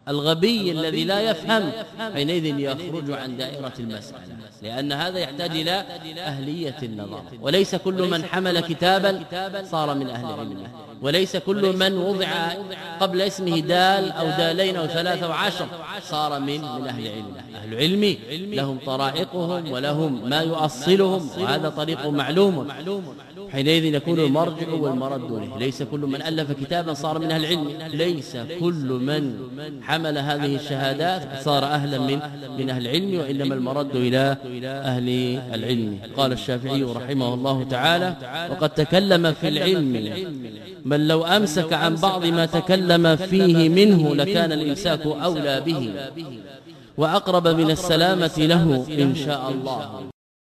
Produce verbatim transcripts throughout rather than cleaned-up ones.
الغبي الذي لا يفهم حينئذ يخرج عن دائرة المسألة، لأن هذا يحتاج إلى أهلية النظر. وليس كل من حمل كتابا صار من أهل العلم، وليس كل من وضع قبل اسمه دال أو دالين أو ثلاثة أو عشر صار من من أهل العلم. أهل العلم لهم طرائقهم ولهم ما يؤصلهم، وهذا طريق معلوم. حينئذ يكون المرجع والمرد له. ليس كل من ألف كتابا صار من أهل العلم، ليس كل من حمل هذه الشهادات صار أهلا من من أهل العلم، وإنما المرد إلى أهل العلم. قال الشافعي رحمه الله تعالى: وقد تكلم في العلم من لو أمسك عن بعض ما تكلم فيه منه لكان الإمساك أولى به وأقرب من السلامة له إن شاء الله.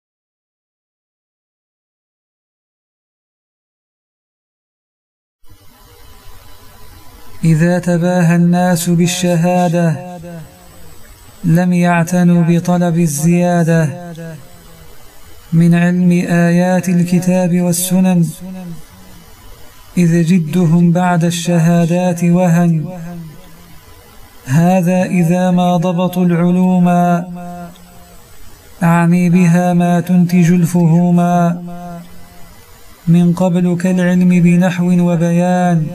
إذا تباهى الناس بالشهادة لم يعتنوا بطلب الزيادة من علم آيات الكتاب والسنن، إذ جدهم بعد الشهادات وهن. هذا إذا ما ضبطوا العلوم، أعني بها ما تنتج الفهوما، من قبل كالعلم بنحو وبيان،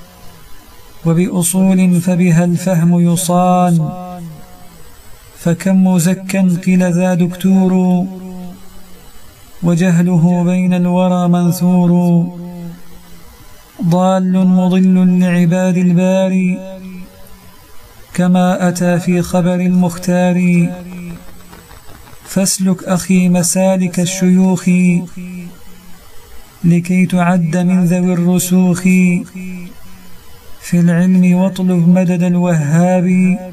وبأصول فبها الفهم يصان. فكم مزكا قيل ذا دكتور، وجهله بين الورى منثور. ضال مضل لعباد الباري، كما أتى في خبر المختار. فاسلك أخي مسالك الشيوخ، لكي تعد من ذوي الرسوخ. في العلم واطلب مدد الوهاب،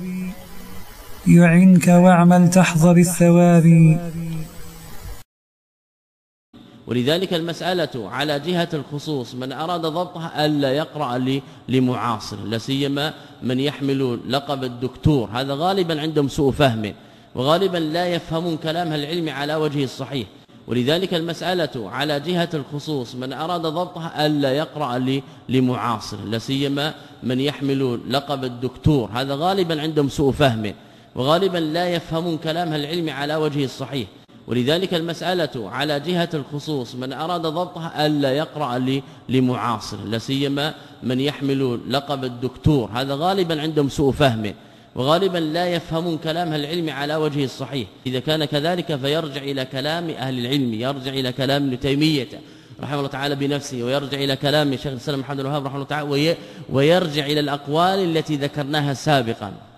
يعنك واعمل تحظى بالثواب. ولذلك المسألة على جهة الخصوص من أراد ضبطها ألا يقرأ لمعاصر، لا سيما من يحمل لقب الدكتور، هذا غالبا عندهم سوء فهم، وغالبا لا يفهمون كلام العلم على وجه الصحيح. ولذلك المسألة على جهة الخصوص من أراد ضبطها ألا يقرأ لمعاصر، لا سيما من يحمل لقب الدكتور، هذا غالبا عندهم سوء فهم، وغالبا لا يفهمون كلام العلم على وجه الصحيح. ولذلك المسألة على جهة الخصوص من أراد ضبطها ألا يقرأ لمعاصر، لا سيما من يحمل لقب الدكتور، هذا غالبا عندهم سوء فهم، وغالبا لا يفهمون كلام العلم على وجه الصحيح. إذا كان كذلك فيرجع إلى كلام أهل العلم، يرجع إلى كلام ابن تيمية رحمه الله تعالى بنفسه، ويرجع إلى كلام شيخ الإسلام محمد بن عبد الوهاب رحمه الله تعالى، ويرجع إلى الأقوال التي ذكرناها سابقا.